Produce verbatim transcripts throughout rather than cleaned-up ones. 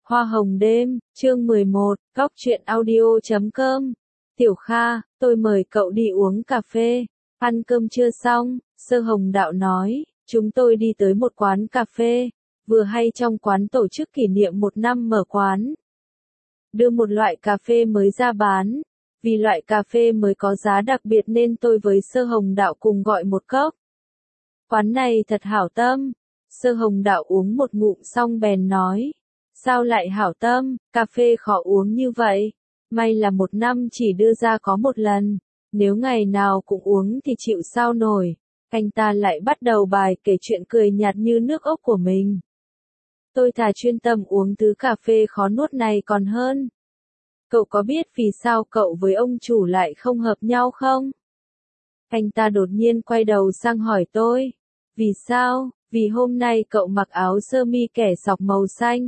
Hoa hồng đêm, chương mười một, góc truyện audio chấm com. Tiểu Kha, tôi mời cậu đi uống cà phê. Ăn cơm chưa xong, Sơ Hồng Đạo nói, chúng tôi đi tới một quán cà phê, vừa hay trong quán tổ chức kỷ niệm một năm mở quán. Đưa một loại cà phê mới ra bán, vì loại cà phê mới có giá đặc biệt nên tôi với Sơ Hồng Đạo cùng gọi một cốc. Quán này thật hảo tâm. Sơ Hồng Đạo uống một ngụm xong bèn nói. Sao lại hảo tâm, cà phê khó uống như vậy? May là một năm chỉ đưa ra có một lần, nếu ngày nào cũng uống thì chịu sao nổi. Anh ta lại bắt đầu bài kể chuyện cười nhạt như nước ốc của mình. Tôi thà chuyên tâm uống thứ cà phê khó nuốt này còn hơn. Cậu có biết vì sao cậu với ông chủ lại không hợp nhau không? Anh ta đột nhiên quay đầu sang hỏi tôi. Vì sao? Vì hôm nay cậu mặc áo sơ mi kẻ sọc màu xanh.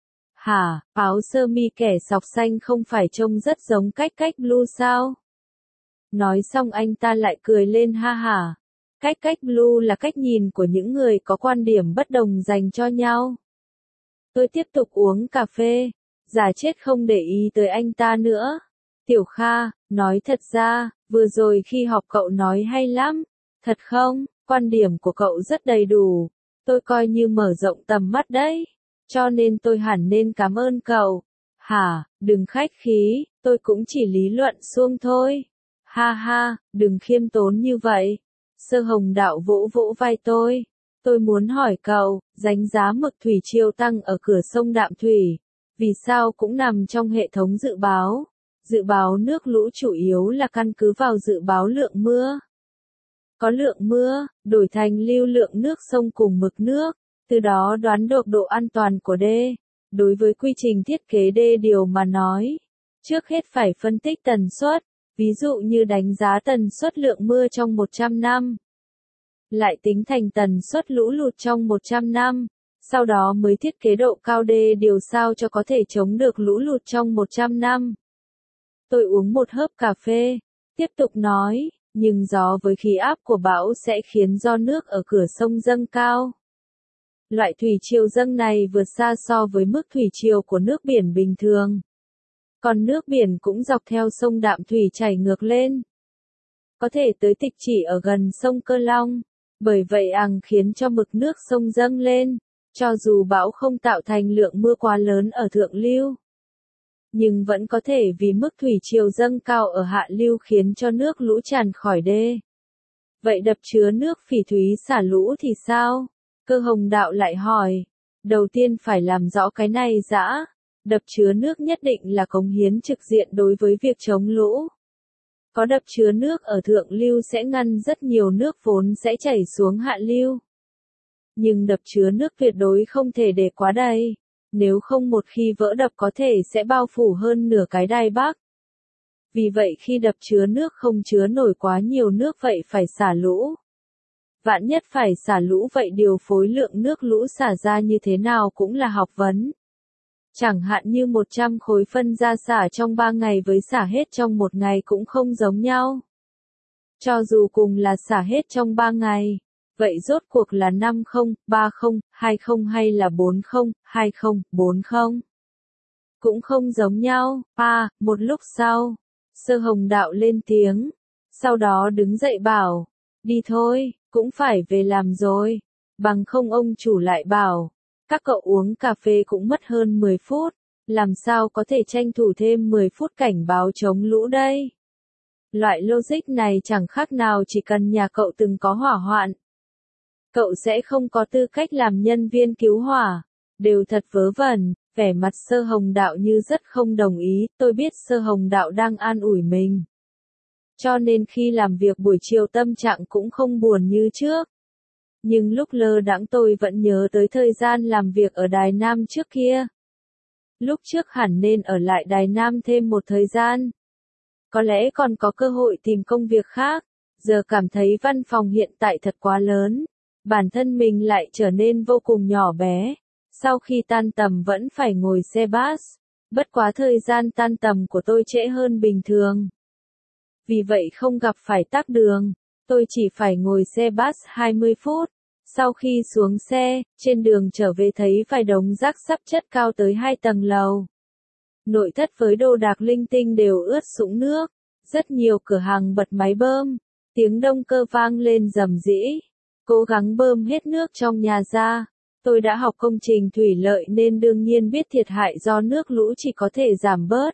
Hả, áo sơ mi kẻ sọc xanh không phải trông rất giống cách cách blue sao? Nói xong anh ta lại cười lên ha hả. Cách cách blue là cách nhìn của những người có quan điểm bất đồng dành cho nhau. Tôi tiếp tục uống cà phê, giả chết không để ý tới anh ta nữa. Tiểu Kha, nói thật ra, vừa rồi khi họp cậu nói hay lắm. Thật không, quan điểm của cậu rất đầy đủ. Tôi coi như mở rộng tầm mắt đấy. Cho nên tôi hẳn nên cảm ơn cậu. Hả, đừng khách khí, tôi cũng chỉ lý luận suông thôi. Ha ha, đừng khiêm tốn như vậy. Sơ Hồng Đạo vỗ vỗ vai tôi. Tôi muốn hỏi cậu, đánh giá mực thủy triều tăng ở cửa sông Đạm Thủy. Vì sao cũng nằm trong hệ thống dự báo? Dự báo nước lũ chủ yếu là căn cứ vào dự báo lượng mưa. Có lượng mưa, đổi thành lưu lượng nước sông cùng mực nước. Từ đó đoán được độ an toàn của đê. Đối với quy trình thiết kế đê điều mà nói, trước hết phải phân tích tần suất, ví dụ như đánh giá tần suất lượng mưa trong một trăm năm. Lại tính thành tần suất lũ lụt trong một trăm năm, sau đó mới thiết kế độ cao đê điều sao cho có thể chống được lũ lụt trong một trăm năm. Tôi uống một hớp cà phê, tiếp tục nói, nhưng gió với khí áp của bão sẽ khiến do nước ở cửa sông dâng cao. Loại thủy triều dâng này vượt xa so với mức thủy triều của nước biển bình thường. Còn nước biển cũng dọc theo sông Đạm Thủy chảy ngược lên. Có thể tới tịch chỉ ở gần sông Cơ Long. Bởi vậy ằng khiến cho mực nước sông dâng lên. Cho dù bão không tạo thành lượng mưa quá lớn ở thượng lưu. Nhưng vẫn có thể vì mức thủy triều dâng cao ở hạ lưu khiến cho nước lũ tràn khỏi đê. Vậy đập chứa nước Phỉ Thúy xả lũ thì sao? Cơ Hồng Đạo lại hỏi. Đầu tiên phải làm rõ cái này đã. Đập chứa nước nhất định là cống hiến trực diện đối với việc chống lũ. Có đập chứa nước ở thượng lưu sẽ ngăn rất nhiều nước vốn sẽ chảy xuống hạ lưu. Nhưng đập chứa nước tuyệt đối không thể để quá đầy. Nếu không một khi vỡ đập có thể sẽ bao phủ hơn nửa cái Đài Bắc. Vì vậy khi đập chứa nước không chứa nổi quá nhiều nước vậy phải xả lũ. Vạn nhất phải xả lũ vậy điều phối lượng nước lũ xả ra như thế nào cũng là học vấn. Chẳng hạn như một trăm khối phân ra xả trong ba ngày với xả hết trong một ngày cũng không giống nhau. Cho dù cùng là xả hết trong ba ngày, vậy rốt cuộc là năm không, ba không, hai không hay là bốn không, hai không, bốn không. Cũng không giống nhau. À, một lúc sau, Sơ Hồng Đạo lên tiếng, sau đó đứng dậy bảo, đi thôi. Cũng phải về làm rồi. Bằng không ông chủ lại bảo. Các cậu uống cà phê cũng mất hơn mười phút. Làm sao có thể tranh thủ thêm mười phút cảnh báo chống lũ đây? Loại logic này chẳng khác nào chỉ cần nhà cậu từng có hỏa hoạn. Cậu sẽ không có tư cách làm nhân viên cứu hỏa. Đều thật vớ vẩn. Vẻ mặt Sơ Hồng Đạo như rất không đồng ý. Tôi biết Sơ Hồng Đạo đang an ủi mình. Cho nên khi làm việc buổi chiều tâm trạng cũng không buồn như trước. Nhưng lúc lơ đãng tôi vẫn nhớ tới thời gian làm việc ở Đài Nam trước kia. Lúc trước hẳn nên ở lại Đài Nam thêm một thời gian. Có lẽ còn có cơ hội tìm công việc khác. Giờ cảm thấy văn phòng hiện tại thật quá lớn. Bản thân mình lại trở nên vô cùng nhỏ bé. Sau khi tan tầm vẫn phải ngồi xe bus. Bất quá thời gian tan tầm của tôi trễ hơn bình thường. Vì vậy không gặp phải tắc đường, tôi chỉ phải ngồi xe bus hai mươi phút, Sau khi xuống xe, trên đường trở về thấy vài đống rác sắp chất cao tới hai tầng lầu. Nội thất với đồ đạc linh tinh đều ướt sũng nước, rất nhiều cửa hàng bật máy bơm, tiếng động cơ vang lên rầm rĩ, cố gắng bơm hết nước trong nhà ra. Tôi đã học công trình thủy lợi nên đương nhiên biết thiệt hại do nước lũ chỉ có thể giảm bớt.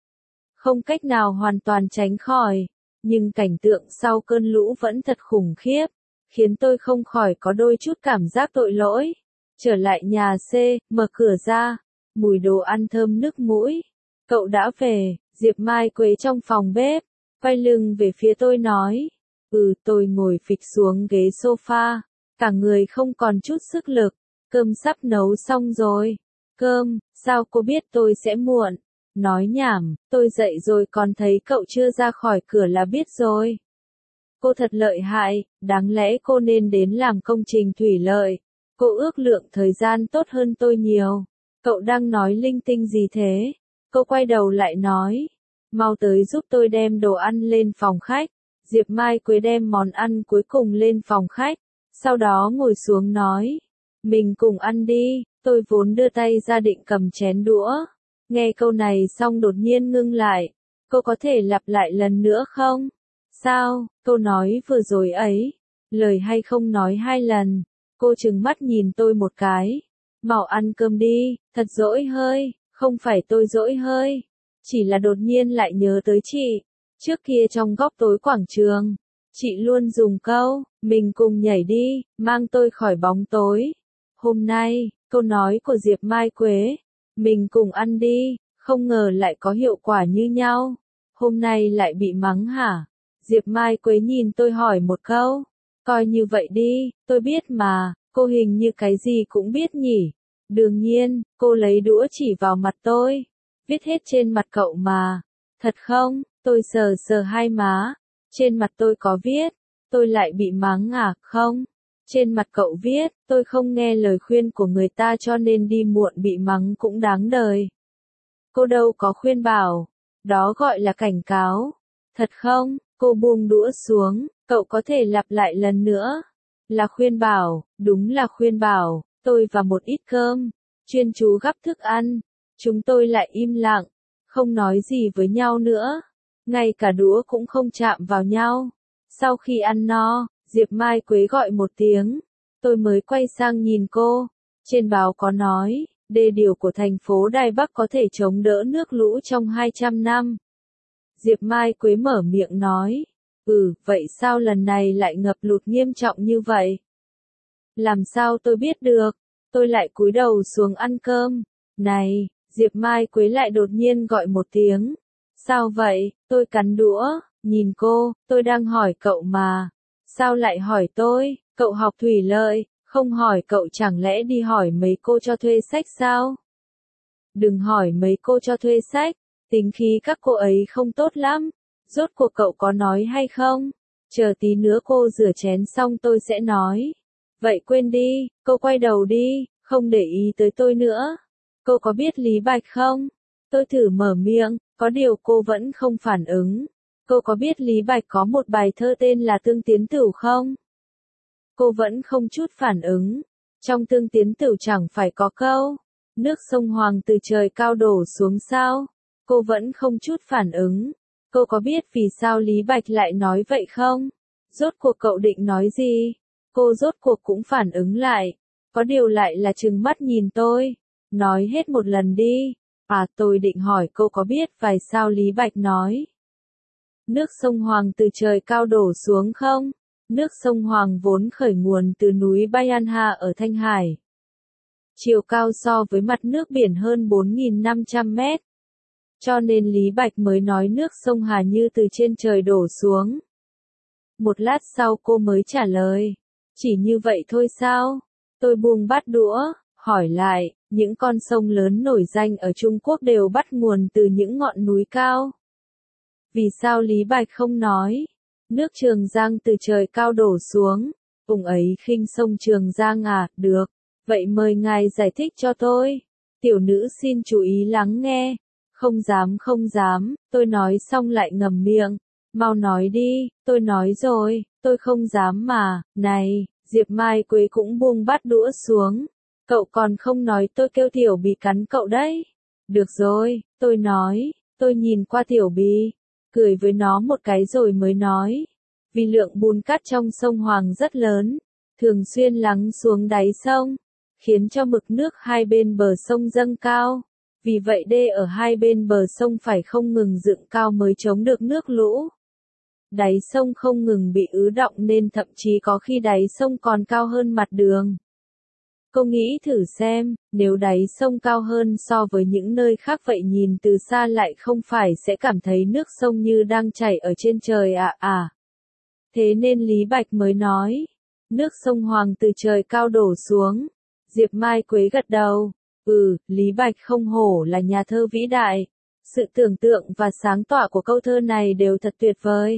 Không cách nào hoàn toàn tránh khỏi, nhưng cảnh tượng sau cơn lũ vẫn thật khủng khiếp, khiến tôi không khỏi có đôi chút cảm giác tội lỗi. Trở lại nhà C, mở cửa ra, mùi đồ ăn thơm nức mũi. Cậu đã về, Diệp Mai Quế trong phòng bếp, quay lưng về phía tôi nói. Ừ, tôi ngồi phịch xuống ghế sofa, cả người không còn chút sức lực. Cơm sắp nấu xong rồi. Cơm, sao cô biết tôi sẽ muộn? Nói nhảm, tôi dậy rồi còn thấy cậu chưa ra khỏi cửa là biết rồi. Cô thật lợi hại, đáng lẽ cô nên đến làm công trình thủy lợi. Cô ước lượng thời gian tốt hơn tôi nhiều. Cậu đang nói linh tinh gì thế? Cô quay đầu lại nói. Mau tới giúp tôi đem đồ ăn lên phòng khách. Diệp Mai Quế đem món ăn cuối cùng lên phòng khách. Sau đó ngồi xuống nói. Mình cùng ăn đi, tôi vốn đưa tay ra định cầm chén đũa. Nghe câu này xong đột nhiên ngưng lại. Cô có thể lặp lại lần nữa không? Sao, câu nói vừa rồi ấy, lời hay không nói hai lần. Cô trừng mắt nhìn tôi một cái. Mau ăn cơm đi, thật dỗi hơi, không phải tôi dỗi hơi. Chỉ là đột nhiên lại nhớ tới chị. Trước kia trong góc tối quảng trường, chị luôn dùng câu, mình cùng nhảy đi, mang tôi khỏi bóng tối. Hôm nay, câu nói của Diệp Mai Quế, mình cùng ăn đi, không ngờ lại có hiệu quả như nhau. Hôm nay lại bị mắng hả? Diệp Mai Quế nhìn tôi hỏi một câu. Coi như vậy đi, tôi biết mà, cô hình như cái gì cũng biết nhỉ. Đương nhiên, cô lấy đũa chỉ vào mặt tôi. Viết hết trên mặt cậu mà. Thật không? Tôi sờ sờ hai má. Trên mặt tôi có viết. Tôi lại bị mắng à? Không. Trên mặt cậu viết, tôi không nghe lời khuyên của người ta cho nên đi muộn bị mắng cũng đáng đời. Cô đâu có khuyên bảo. Đó gọi là cảnh cáo. Thật không? Cô buông đũa xuống, cậu có thể lặp lại lần nữa. Là khuyên bảo, đúng là khuyên bảo, tôi và một ít cơm, chuyên chú gắp thức ăn. Chúng tôi lại im lặng, không nói gì với nhau nữa. Ngay cả đũa cũng không chạm vào nhau. Sau khi ăn no, Diệp Mai Quế gọi một tiếng. Tôi mới quay sang nhìn cô. Trên báo có nói, đê điều của thành phố Đài Bắc có thể chống đỡ nước lũ trong hai trăm năm. Diệp Mai Quế mở miệng nói. Ừ, vậy sao lần này lại ngập lụt nghiêm trọng như vậy? Làm sao tôi biết được? Tôi lại cúi đầu xuống ăn cơm. Này, Diệp Mai Quế lại đột nhiên gọi một tiếng. Sao vậy? Tôi cắn đũa, nhìn cô, tôi đang hỏi cậu mà. Sao lại hỏi tôi? Cậu học thủy lợi, không hỏi cậu chẳng lẽ đi hỏi mấy cô cho thuê sách sao? Đừng hỏi mấy cô cho thuê sách, tính khí các cô ấy không tốt lắm. Rốt cuộc cậu có nói hay không? Chờ tí nữa cô rửa chén xong tôi sẽ nói. Vậy quên đi, cô quay đầu đi, không để ý tới tôi nữa. Cô có biết Lý Bạch không? Tôi thử mở miệng, có điều cô vẫn không phản ứng. Cô có biết Lý Bạch có một bài thơ tên là Tương Tiến Tửu không? Cô vẫn không chút phản ứng. Trong Tương Tiến Tửu chẳng phải có câu, nước sông Hoàng từ trời cao đổ xuống sao? Cô vẫn không chút phản ứng. Cô có biết vì sao Lý Bạch lại nói vậy không? Rốt cuộc cậu định nói gì? Cô rốt cuộc cũng phản ứng lại. Có điều lại là trừng mắt nhìn tôi. Nói hết một lần đi. À, tôi định hỏi cô có biết vì sao Lý Bạch nói nước sông Hoàng từ trời cao đổ xuống không? Nước sông Hoàng vốn khởi nguồn từ núi Bayanha ở Thanh Hải. Chiều cao so với mặt nước biển hơn bốn nghìn năm trăm mét. Cho nên Lý Bạch mới nói nước sông Hà như từ trên trời đổ xuống. Một lát sau cô mới trả lời. Chỉ như vậy thôi sao? Tôi buông bát đũa, hỏi lại, những con sông lớn nổi danh ở Trung Quốc đều bắt nguồn từ những ngọn núi cao. Vì sao Lý Bạch không nói? Nước Trường Giang từ trời cao đổ xuống. Ông ấy khinh sông Trường Giang à? Được. Vậy mời ngài giải thích cho tôi. Tiểu nữ xin chú ý lắng nghe. Không dám không dám, tôi nói xong lại ngậm miệng. Mau nói đi, tôi nói rồi, tôi không dám mà. Này, Diệp Mai Quế cũng buông bát đũa xuống. Cậu còn không nói tôi kêu Tiểu Bì cắn cậu đấy. Được rồi, tôi nói, tôi nhìn qua Tiểu Bì, cười với nó một cái rồi mới nói. Vì lượng bùn cát trong sông Hoàng rất lớn, thường xuyên lắng xuống đáy sông, khiến cho mực nước hai bên bờ sông dâng cao. Vì vậy đê ở hai bên bờ sông phải không ngừng dựng cao mới chống được nước lũ. Đáy sông không ngừng bị ứ đọng nên thậm chí có khi đáy sông còn cao hơn mặt đường. Cô nghĩ thử xem, nếu đáy sông cao hơn so với những nơi khác vậy nhìn từ xa lại không phải sẽ cảm thấy nước sông như đang chảy ở trên trời à à. Thế nên Lý Bạch mới nói, nước sông Hoàng từ trời cao đổ xuống. Diệp Mai Quế gật đầu, ừ, Lý Bạch không hổ là nhà thơ vĩ đại. Sự tưởng tượng và sáng tỏ của câu thơ này đều thật tuyệt vời.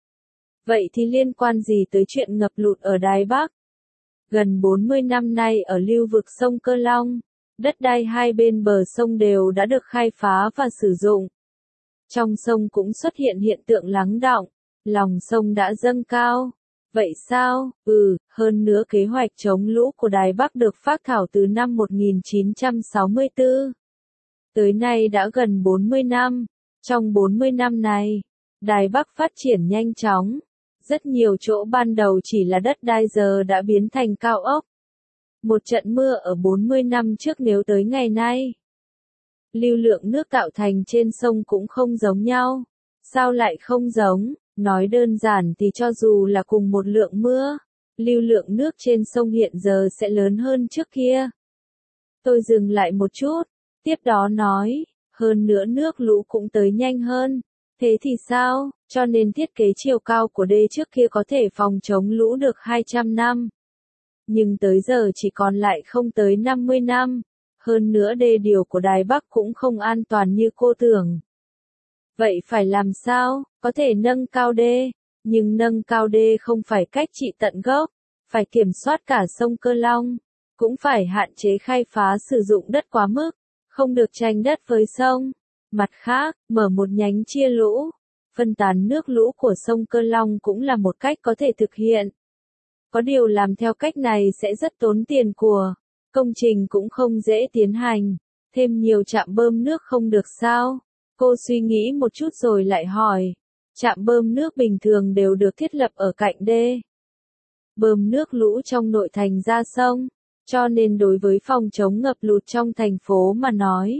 Vậy thì liên quan gì tới chuyện ngập lụt ở Đài Bắc? Gần bốn mươi năm nay ở lưu vực sông Cơ Long, đất đai hai bên bờ sông đều đã được khai phá và sử dụng. Trong sông cũng xuất hiện hiện tượng lắng đọng, lòng sông đã dâng cao. Vậy sao? Ừ, hơn nữa kế hoạch chống lũ của Đài Bắc được phác thảo từ năm một nghìn chín trăm sáu mươi tư. Tới nay đã gần bốn mươi năm. Trong bốn mươi năm này, Đài Bắc phát triển nhanh chóng. Rất nhiều chỗ ban đầu chỉ là đất đai giờ đã biến thành cao ốc. Một trận mưa ở bốn mươi năm trước nếu tới ngày nay, lưu lượng nước tạo thành trên sông cũng không giống nhau. Sao lại không giống? Nói đơn giản thì cho dù là cùng một lượng mưa, lưu lượng nước trên sông hiện giờ sẽ lớn hơn trước kia. Tôi dừng lại một chút, tiếp đó nói, hơn nữa nước lũ cũng tới nhanh hơn. Thế thì sao? Cho nên thiết kế chiều cao của đê trước kia có thể phòng chống lũ được hai trăm năm. Nhưng tới giờ chỉ còn lại không tới năm mươi năm. Hơn nữa đê điều của Đài Bắc cũng không an toàn như cô tưởng. Vậy phải làm sao? Có thể nâng cao đê, nhưng nâng cao đê không phải cách trị tận gốc, phải kiểm soát cả sông Cơ Long, cũng phải hạn chế khai phá sử dụng đất quá mức, không được tranh đất với sông. Mặt khác, mở một nhánh chia lũ, phân tán nước lũ của sông Cơ Long cũng là một cách có thể thực hiện. Có điều làm theo cách này sẽ rất tốn tiền của, công trình cũng không dễ tiến hành, thêm nhiều trạm bơm nước không được sao? Cô suy nghĩ một chút rồi lại hỏi, trạm bơm nước bình thường đều được thiết lập ở cạnh đê, bơm nước lũ trong nội thành ra sông, cho nên đối với phòng chống ngập lụt trong thành phố mà nói,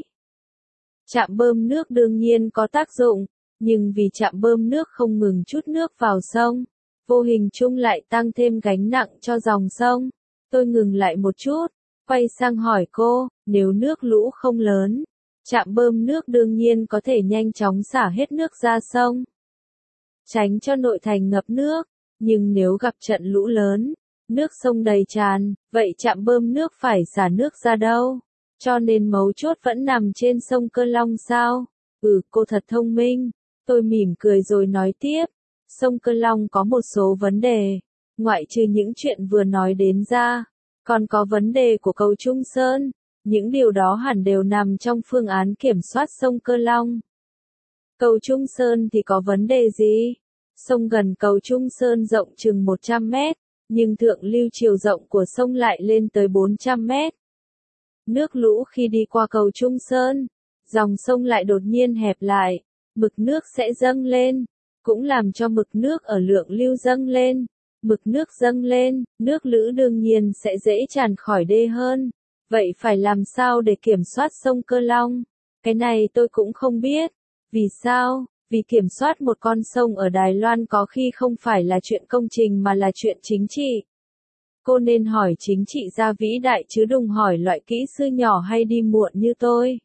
trạm bơm nước đương nhiên có tác dụng, nhưng vì trạm bơm nước không ngừng chút nước vào sông, vô hình chung lại tăng thêm gánh nặng cho dòng sông. Tôi ngừng lại một chút, quay sang hỏi cô, nếu nước lũ không lớn, trạm bơm nước đương nhiên có thể nhanh chóng xả hết nước ra sông, tránh cho nội thành ngập nước, nhưng nếu gặp trận lũ lớn, nước sông đầy tràn, vậy trạm bơm nước phải xả nước ra đâu? Cho nên mấu chốt vẫn nằm trên sông Cơ Long sao? Ừ, cô thật thông minh. Tôi mỉm cười rồi nói tiếp. Sông Cơ Long có một số vấn đề, ngoại trừ những chuyện vừa nói đến ra, còn có vấn đề của cầu Trung Sơn. Những điều đó hẳn đều nằm trong phương án kiểm soát sông Cơ Long. Cầu Trung Sơn thì có vấn đề gì? Sông gần cầu Trung Sơn rộng chừng một trăm mét, nhưng thượng lưu chiều rộng của sông lại lên tới bốn trăm mét. Nước lũ khi đi qua cầu Trung Sơn, dòng sông lại đột nhiên hẹp lại, mực nước sẽ dâng lên, cũng làm cho mực nước ở lượng lưu dâng lên. Mực nước dâng lên, nước lũ đương nhiên sẽ dễ tràn khỏi đê hơn. Vậy phải làm sao để kiểm soát sông Cơ Long? Cái này tôi cũng không biết. Vì sao? Vì kiểm soát một con sông ở Đài Loan có khi không phải là chuyện công trình mà là chuyện chính trị. Cô nên hỏi chính trị gia vĩ đại chứ đừng hỏi loại kỹ sư nhỏ hay đi muộn như tôi.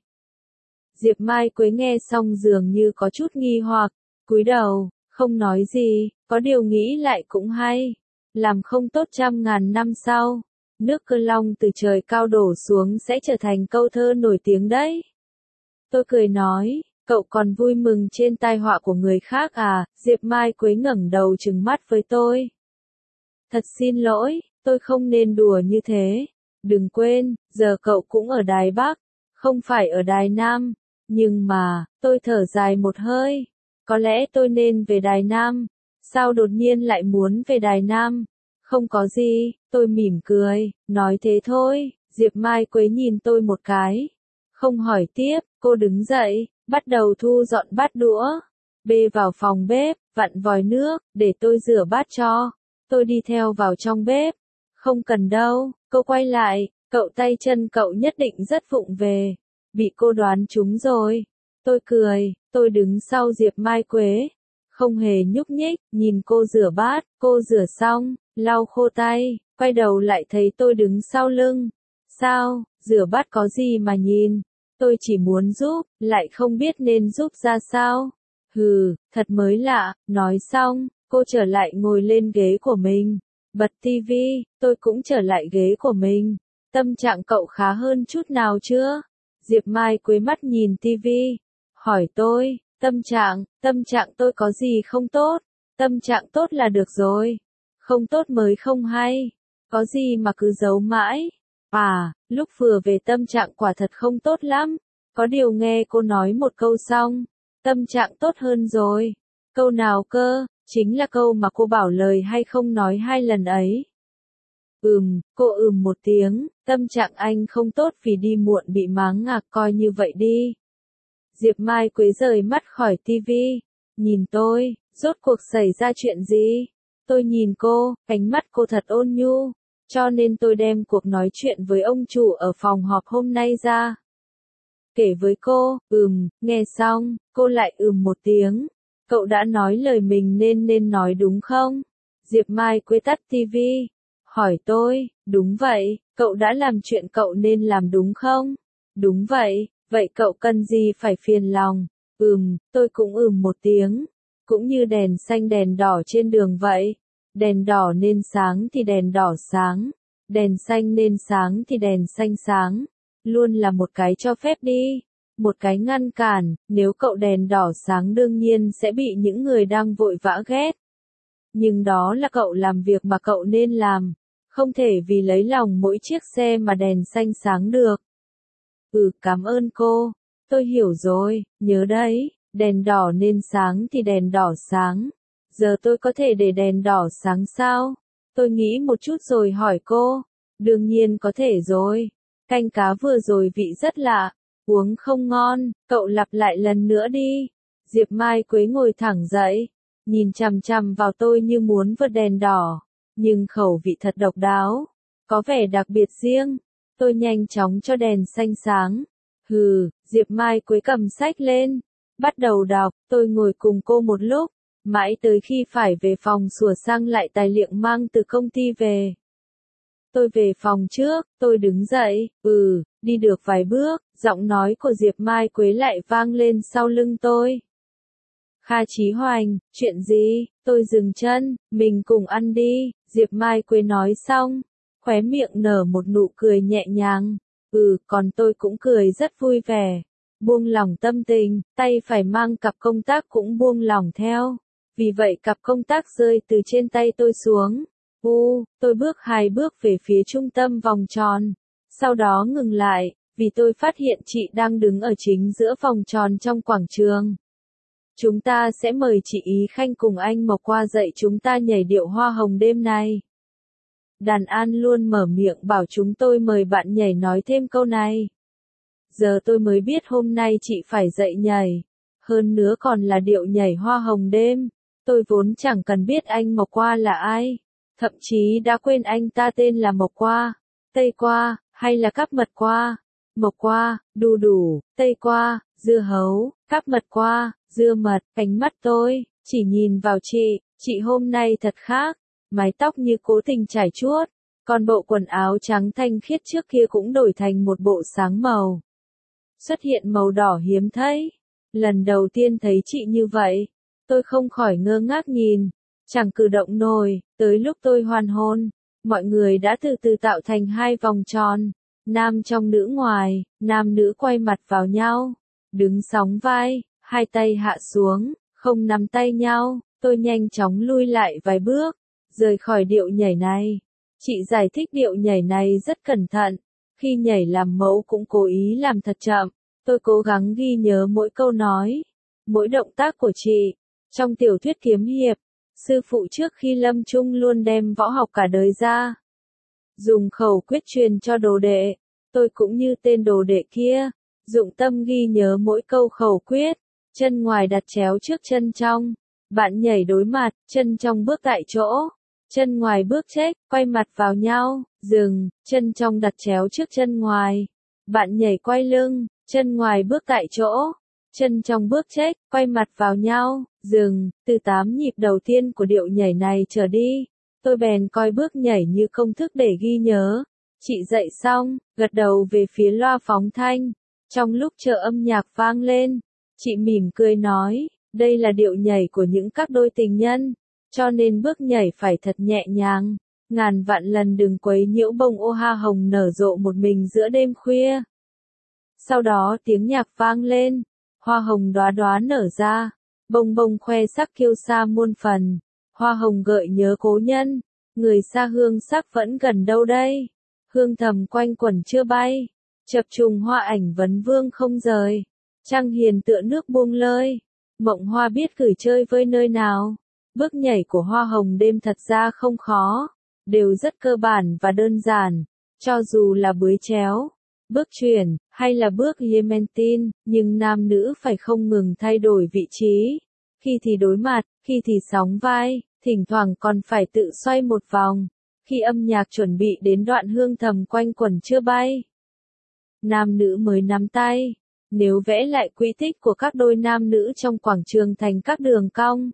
Diệp Mai Quế nghe xong dường như có chút nghi hoặc, cúi đầu, không nói gì, có điều nghĩ lại cũng hay. Làm không tốt trăm ngàn năm sau, nước Cơ Long từ trời cao đổ xuống sẽ trở thành câu thơ nổi tiếng đấy. Tôi cười nói, cậu còn vui mừng trên tai họa của người khác à? Diệp Mai Quế ngẩng đầu trừng mắt với tôi. Thật xin lỗi, tôi không nên đùa như thế. Đừng quên, giờ cậu cũng ở Đài Bắc, không phải ở Đài Nam. Nhưng mà, tôi thở dài một hơi. Có lẽ tôi nên về Đài Nam. Sao đột nhiên lại muốn về Đài Nam? Không có gì, tôi mỉm cười, nói thế thôi. Diệp Mai Quế nhìn tôi một cái. Không hỏi tiếp, cô đứng dậy, bắt đầu thu dọn bát đũa. Bê vào phòng bếp, vặn vòi nước, để tôi rửa bát cho. Tôi đi theo vào trong bếp. Không cần đâu, cô quay lại, cậu tay chân cậu nhất định rất vụng về. Bị cô đoán trúng rồi. Tôi cười, tôi đứng sau Diệp Mai Quế. Không hề nhúc nhích, nhìn cô rửa bát, cô rửa xong, lau khô tay, quay đầu lại thấy tôi đứng sau lưng. Sao, rửa bát có gì mà nhìn? Tôi chỉ muốn giúp, lại không biết nên giúp ra sao. Hừ, thật mới lạ, nói xong, cô trở lại ngồi lên ghế của mình. Bật tivi, tôi cũng trở lại ghế của mình. Tâm trạng cậu khá hơn chút nào chưa? Diệp Mai Quế mắt nhìn tivi, hỏi tôi, tâm trạng, tâm trạng tôi có gì không tốt? Tâm trạng tốt là được rồi. Không tốt mới không hay. Có gì mà cứ giấu mãi? À, lúc vừa về tâm trạng quả thật không tốt lắm. Có điều nghe cô nói một câu xong, tâm trạng tốt hơn rồi. Câu nào cơ? Chính là câu mà cô bảo lời hay không nói hai lần ấy. Ừm, cô ừm một tiếng, tâm trạng anh không tốt vì đi muộn bị máng ngạc, coi như vậy đi. Diệp Mai Quế rời mắt khỏi tivi, nhìn tôi, rốt cuộc xảy ra chuyện gì? Tôi nhìn cô, ánh mắt cô thật ôn nhu, cho nên tôi đem cuộc nói chuyện với ông chủ ở phòng họp hôm nay ra. Kể với cô, ừm, nghe xong, cô lại ừm một tiếng. Cậu đã nói lời mình nên nên nói đúng không? Diệp Mai Quế tắt tivi, hỏi tôi, đúng vậy, cậu đã làm chuyện cậu nên làm đúng không? Đúng vậy, vậy cậu cần gì phải phiền lòng? Ừm, tôi cũng ừm một tiếng. Cũng như đèn xanh đèn đỏ trên đường vậy. Đèn đỏ nên sáng thì đèn đỏ sáng. Đèn xanh nên sáng thì đèn xanh sáng. Luôn là một cái cho phép đi. Một cái ngăn cản, nếu cậu đèn đỏ sáng đương nhiên sẽ bị những người đang vội vã ghét. Nhưng đó là cậu làm việc mà cậu nên làm. Không thể vì lấy lòng mỗi chiếc xe mà đèn xanh sáng được. Ừ, cảm ơn cô. Tôi hiểu rồi, nhớ đấy, đèn đỏ nên sáng thì đèn đỏ sáng. Giờ tôi có thể để đèn đỏ sáng sao? Tôi nghĩ một chút rồi hỏi cô. Đương nhiên có thể rồi. Canh cá vừa rồi vị rất lạ. Uống không ngon, cậu lặp lại lần nữa đi. Diệp Mai Quế ngồi thẳng dậy, nhìn chằm chằm vào tôi như muốn vượt đèn đỏ. Nhưng khẩu vị thật độc đáo, có vẻ đặc biệt riêng. Tôi nhanh chóng cho đèn xanh sáng. Hừ, Diệp Mai Quế cầm sách lên, bắt đầu đọc, tôi ngồi cùng cô một lúc, mãi tới khi phải về phòng sửa sang lại tài liệu mang từ công ty về. Tôi về phòng trước, tôi đứng dậy, ừ, đi được vài bước, giọng nói của Diệp Mai Quế lại vang lên sau lưng tôi. Kha Chí Hoành, chuyện gì? Tôi dừng chân, mình cùng ăn đi, Diệp Mai Quế nói xong, khóe miệng nở một nụ cười nhẹ nhàng. Ừ, còn tôi cũng cười rất vui vẻ. Buông lỏng tâm tình, tay phải mang cặp công tác cũng buông lỏng theo. Vì vậy cặp công tác rơi từ trên tay tôi xuống. U, tôi bước hai bước về phía trung tâm vòng tròn. Sau đó ngừng lại, vì tôi phát hiện chị đang đứng ở chính giữa vòng tròn trong quảng trường. Chúng ta sẽ mời chị Ý Khanh cùng anh Mộc qua dạy chúng ta nhảy điệu hoa hồng đêm nay. Đàn An luôn mở miệng bảo chúng tôi mời bạn nhảy nói thêm câu này. Giờ tôi mới biết hôm nay chị phải dạy nhảy. Hơn nữa còn là điệu nhảy hoa hồng đêm. Tôi vốn chẳng cần biết anh Mộc Qua là ai. Thậm chí đã quên anh ta tên là Mộc Qua, Tây Qua, hay là Cáp Mật Qua. Mộc Qua, đu đủ, Tây Qua, dưa hấu, Cáp Mật Qua, dưa mật. Ánh mắt tôi chỉ nhìn vào chị, chị hôm nay thật khác. Mái tóc như cố tình trải chuốt, còn bộ quần áo trắng thanh khiết trước kia cũng đổi thành một bộ sáng màu. Xuất hiện màu đỏ hiếm thấy. Lần đầu tiên thấy chị như vậy, tôi không khỏi ngơ ngác nhìn, chẳng cử động nổi. Tới lúc tôi hoàn hồn, mọi người đã từ từ tạo thành hai vòng tròn, nam trong nữ ngoài, nam nữ quay mặt vào nhau, đứng sóng vai, hai tay hạ xuống, không nắm tay nhau. Tôi nhanh chóng lui lại vài bước, rời khỏi điệu nhảy này. Chị giải thích điệu nhảy này rất cẩn thận, khi nhảy làm mẫu cũng cố ý làm thật chậm. Tôi cố gắng ghi nhớ mỗi câu nói, mỗi động tác của chị. Trong tiểu thuyết kiếm hiệp, Sư phụ trước khi lâm chung luôn đem võ học cả đời ra. Dùng khẩu quyết truyền cho đồ đệ. Tôi cũng như tên đồ đệ kia. Dụng tâm ghi nhớ mỗi câu khẩu quyết. Chân ngoài đặt chéo trước chân trong. Bạn nhảy đối mặt, chân trong bước tại chỗ. Chân ngoài bước chếch, quay mặt vào nhau, dừng, chân trong đặt chéo trước chân ngoài. Bạn nhảy quay lưng, chân ngoài bước tại chỗ. Chân trong bước chếch, quay mặt vào nhau, dừng, từ tám nhịp đầu tiên của điệu nhảy này trở đi. Tôi bèn coi bước nhảy như công thức để ghi nhớ. Chị dạy xong, gật đầu về phía loa phóng thanh. Trong lúc chờ âm nhạc vang lên, chị mỉm cười nói, đây là điệu nhảy của những các đôi tình nhân, cho nên bước nhảy phải thật nhẹ nhàng. Ngàn vạn lần đừng quấy nhiễu bông ô hoa hồng nở rộ một mình giữa đêm khuya. Sau đó tiếng nhạc vang lên, hoa hồng đóa đóa nở ra, bông bông khoe sắc kiêu sa muôn phần. Hoa hồng gợi nhớ cố nhân, người xa hương sắc vẫn gần đâu đây. Hương thầm quanh quẩn chưa bay, chập trùng hoa ảnh vấn vương không rời. Trăng hiền tựa nước buông lơi, mộng hoa biết gửi chơi với nơi nào. Bước nhảy của hoa hồng đêm thật ra không khó, đều rất cơ bản và đơn giản, cho dù là bưới chéo, bước chuyển, hay là bước Yementin, nhưng nam nữ phải không ngừng thay đổi vị trí. Khi thì đối mặt, khi thì sóng vai, thỉnh thoảng còn phải tự xoay một vòng. Khi âm nhạc chuẩn bị đến đoạn hương thầm quanh quẩn chưa bay, nam nữ mới nắm tay. Nếu vẽ lại quỹ tích của các đôi nam nữ trong quảng trường thành các đường cong,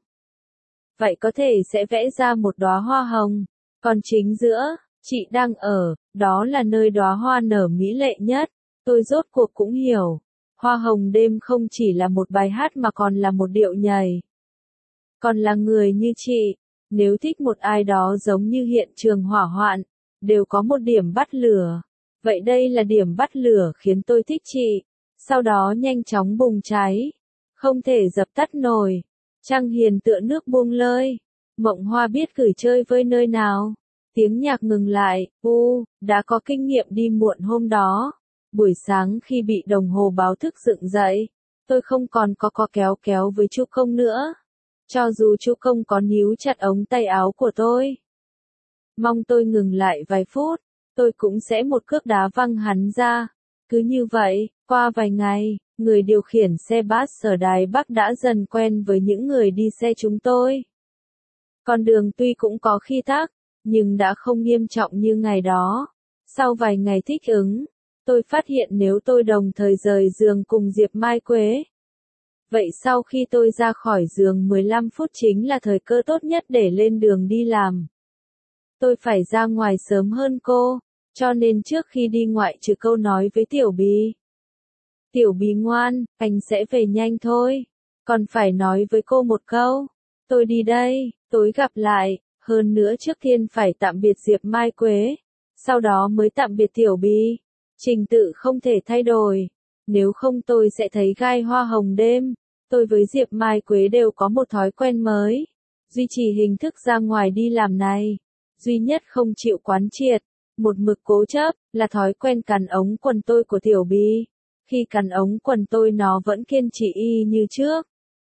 vậy có thể sẽ vẽ ra một đóa hoa hồng. Còn chính giữa, chị đang ở, đó là nơi đóa hoa nở mỹ lệ nhất. Tôi rốt cuộc cũng hiểu, hoa hồng đêm không chỉ là một bài hát mà còn là một điệu nhảy. Còn là người như chị, nếu thích một ai đó giống như hiện trường hỏa hoạn, đều có một điểm bắt lửa. Vậy đây là điểm bắt lửa khiến tôi thích chị. Sau đó nhanh chóng bùng cháy, không thể dập tắt nổi. Trăng hiền tựa nước buông lơi, mộng hoa biết gửi chơi với nơi nào. Tiếng nhạc ngừng lại, u, đã có kinh nghiệm đi muộn hôm đó. Buổi sáng khi bị đồng hồ báo thức dựng dậy, tôi không còn có co kéo kéo với chú Công nữa. Cho dù chú Công có níu chặt ống tay áo của tôi, mong tôi ngừng lại vài phút, tôi cũng sẽ một cước đá văng hắn ra. Cứ như vậy, qua vài ngày, người điều khiển xe bus ở Đài Bắc đã dần quen với những người đi xe chúng tôi. Con đường tuy cũng có khi tắc, nhưng đã không nghiêm trọng như ngày đó. Sau vài ngày thích ứng, tôi phát hiện nếu tôi đồng thời rời giường cùng Diệp Mai Quế, vậy sau khi tôi ra khỏi giường mười lăm phút chính là thời cơ tốt nhất để lên đường đi làm. Tôi phải ra ngoài sớm hơn cô, cho nên trước khi đi ngoại trừ câu nói với Tiểu Bì. Tiểu Bì ngoan, anh sẽ về nhanh thôi. Còn phải nói với cô một câu. Tôi đi đây, tối gặp lại. Hơn nữa trước tiên phải tạm biệt Diệp Mai Quế. Sau đó mới tạm biệt Tiểu Bì. Trình tự không thể thay đổi. Nếu không tôi sẽ thấy gai hoa hồng đêm. Tôi với Diệp Mai Quế đều có một thói quen mới. Duy trì hình thức ra ngoài đi làm này. Duy nhất không chịu quán triệt, một mực cố chấp, là thói quen cắn ống quần tôi của Tiểu Bì. Khi cắn ống quần tôi nó vẫn kiên trì y như trước.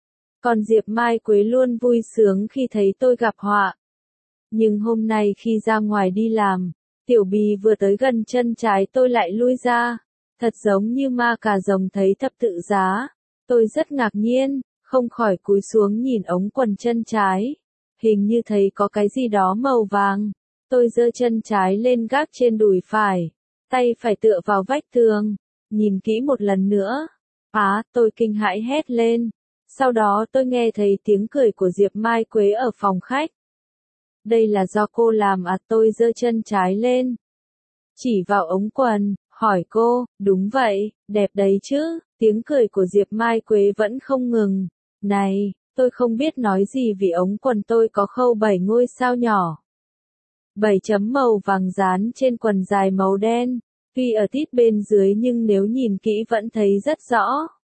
Còn Diệp Mai Quế luôn vui sướng khi thấy tôi gặp họa. Nhưng hôm nay khi ra ngoài đi làm, Tiểu Bì vừa tới gần chân trái tôi lại lui ra. Thật giống như ma cà rồng thấy thập tự giá. Tôi rất ngạc nhiên, không khỏi cúi xuống nhìn ống quần chân trái. Hình như thấy có cái gì đó màu vàng. Tôi giơ chân trái lên gác trên đùi phải. Tay phải tựa vào vách tường. Nhìn kỹ một lần nữa. Á, tôi kinh hãi hét lên. Sau đó tôi nghe thấy tiếng cười của Diệp Mai Quế ở phòng khách. Đây là do cô làm à? Tôi giơ chân trái lên, chỉ vào ống quần, hỏi cô, đúng vậy, đẹp đấy chứ. Tiếng cười của Diệp Mai Quế vẫn không ngừng. Này, tôi không biết nói gì vì ống quần tôi có khâu bảy ngôi sao nhỏ. Bảy chấm màu vàng dán trên quần dài màu đen. Tuy ở tít bên dưới nhưng nếu nhìn kỹ vẫn thấy rất rõ.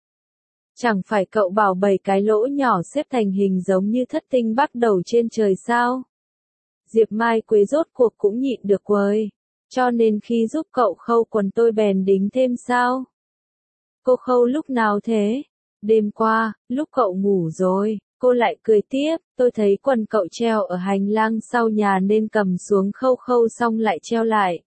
Chẳng phải cậu bảo bảy cái lỗ nhỏ xếp thành hình giống như thất tinh bắt đầu trên trời sao? Diệp Mai Quế rốt cuộc cũng nhịn được quời. Cho nên khi giúp cậu khâu quần tôi bèn đính thêm sao? Cô khâu lúc nào thế? Đêm qua, lúc cậu ngủ rồi. Cô lại cười tiếp, tôi thấy quần cậu treo ở hành lang sau nhà nên cầm xuống khâu khâu xong lại treo lại.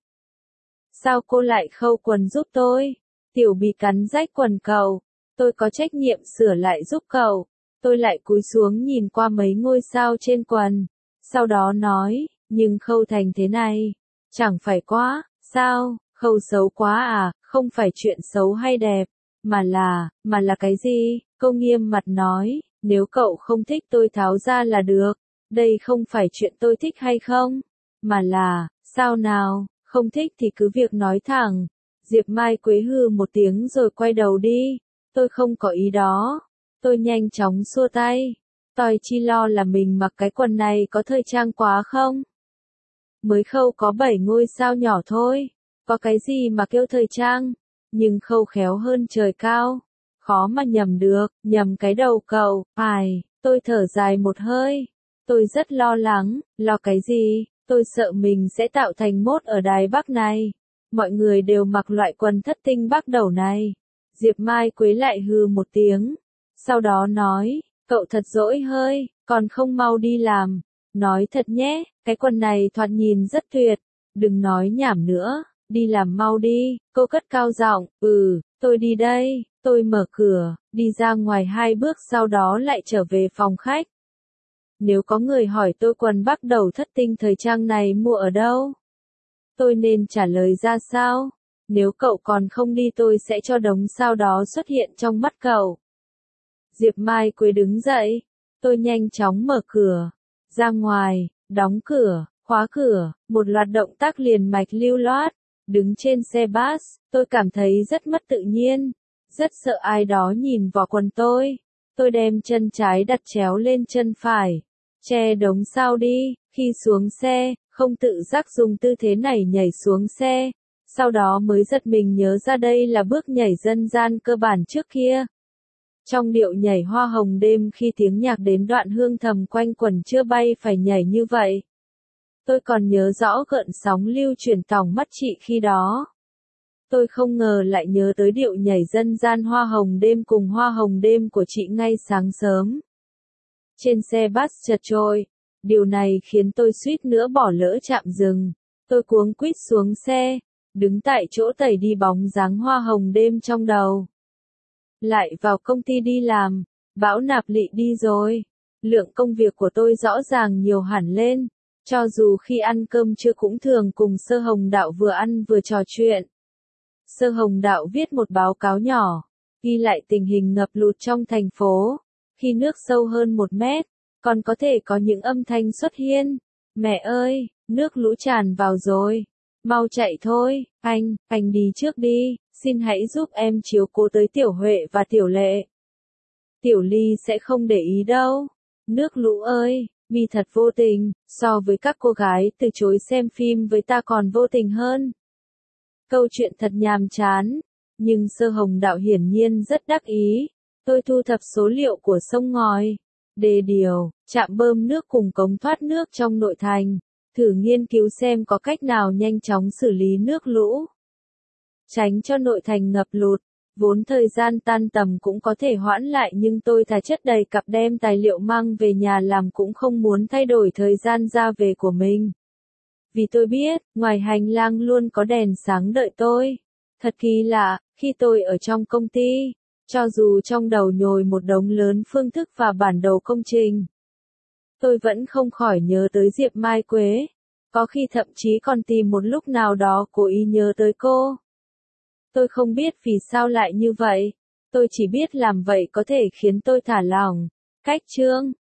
Sao cô lại khâu quần giúp tôi? Tiểu Bì cắn rách quần cậu. Tôi có trách nhiệm sửa lại giúp cậu. Tôi lại cúi xuống nhìn qua mấy ngôi sao trên quần. Sau đó nói, nhưng khâu thành thế này. Chẳng phải quá, sao, khâu xấu quá à, không phải chuyện xấu hay đẹp. Mà là, mà là cái gì? Cô nghiêm mặt nói, nếu cậu không thích tôi tháo ra là được. Đây không phải chuyện tôi thích hay không. Mà là, sao nào, không thích thì cứ việc nói thẳng. Diệp Mai Quế hừ một tiếng rồi quay đầu đi. Tôi không có ý đó. Tôi nhanh chóng xua tay. Tôi chỉ lo là mình mặc cái quần này có thời trang quá không? Mới khâu có bảy ngôi sao nhỏ thôi. Có cái gì mà kêu thời trang? Nhưng khâu khéo hơn trời cao. Khó mà nhầm được, nhầm cái đầu cậu. Ai, tôi thở dài một hơi. Tôi rất lo lắng, lo cái gì? Tôi sợ mình sẽ tạo thành mốt ở Đài Bắc này. Mọi người đều mặc loại quần thất tinh bắc đầu này. Diệp Mai Quế lại hừ một tiếng. Sau đó nói, cậu thật dỗi hơi, còn không mau đi làm. Nói thật nhé, cái quần này thoạt nhìn rất tuyệt. Đừng nói nhảm nữa, đi làm mau đi. Cô cất cao giọng, ừ, tôi đi đây. Tôi mở cửa, đi ra ngoài hai bước sau đó lại trở về phòng khách. Nếu có người hỏi tôi quần bắc đầu thất tinh thời trang này mua ở đâu? Tôi nên trả lời ra sao? Nếu cậu còn không đi tôi sẽ cho đống sao đó xuất hiện trong mắt cậu. Diệp Mai Quế đứng dậy. Tôi nhanh chóng mở cửa. Ra ngoài, đóng cửa, khóa cửa, một loạt động tác liền mạch lưu loát. Đứng trên xe bus, tôi cảm thấy rất mất tự nhiên. Rất sợ ai đó nhìn vào quần tôi. Tôi đem chân trái đặt chéo lên chân phải. Che đống sao đi. Khi xuống xe, không tự giác dùng tư thế này nhảy xuống xe. Sau đó mới giật mình nhớ ra đây là bước nhảy dân gian cơ bản trước kia. Trong điệu nhảy hoa hồng đêm khi tiếng nhạc đến đoạn hương thầm quanh quẩn chưa bay phải nhảy như vậy. Tôi còn nhớ rõ gợn sóng lưu chuyển tòng mắt chị khi đó. Tôi không ngờ lại nhớ tới điệu nhảy dân gian hoa hồng đêm cùng hoa hồng đêm của chị ngay sáng sớm. Trên xe bus chật trội, điều này khiến tôi suýt nữa bỏ lỡ trạm dừng. Tôi cuống quýt xuống xe, đứng tại chỗ tẩy đi bóng dáng hoa hồng đêm trong đầu. Lại vào công ty đi làm, Bão Nạp Lị đi rồi. Lượng công việc của tôi rõ ràng nhiều hẳn lên. Cho dù khi ăn cơm trưa cũng thường cùng Sơ Hồng Đạo vừa ăn vừa trò chuyện. Sơ Hồng Đạo viết một báo cáo nhỏ, ghi lại tình hình ngập lụt trong thành phố. Khi nước sâu hơn một mét, còn có thể có những âm thanh xuất hiện. Mẹ ơi, nước lũ tràn vào rồi. Mau chạy thôi, anh, anh đi trước đi, xin hãy giúp em chiếu cố tới Tiểu Huệ và Tiểu Lệ. Tiểu Ly sẽ không để ý đâu. Nước lũ ơi, mi thật vô tình, so với các cô gái từ chối xem phim với ta còn vô tình hơn. Câu chuyện thật nhàm chán, nhưng Sơ Hồng Đạo hiển nhiên rất đắc ý. Tôi thu thập số liệu của sông ngòi, đê điều, trạm bơm nước cùng cống thoát nước trong nội thành, thử nghiên cứu xem có cách nào nhanh chóng xử lý nước lũ, tránh cho nội thành ngập lụt. Vốn thời gian tan tầm cũng có thể hoãn lại nhưng tôi thà chất đầy cặp đem tài liệu mang về nhà làm cũng không muốn thay đổi thời gian ra về của mình. Vì tôi biết, ngoài hành lang luôn có đèn sáng đợi tôi. Thật kỳ lạ, khi tôi ở trong công ty, cho dù trong đầu nhồi một đống lớn phương thức và bản đồ công trình, tôi vẫn không khỏi nhớ tới Diệp Mai Quế. Có khi thậm chí còn tìm một lúc nào đó cố ý nhớ tới cô. Tôi không biết vì sao lại như vậy. Tôi chỉ biết làm vậy có thể khiến tôi thả lỏng. Cách chương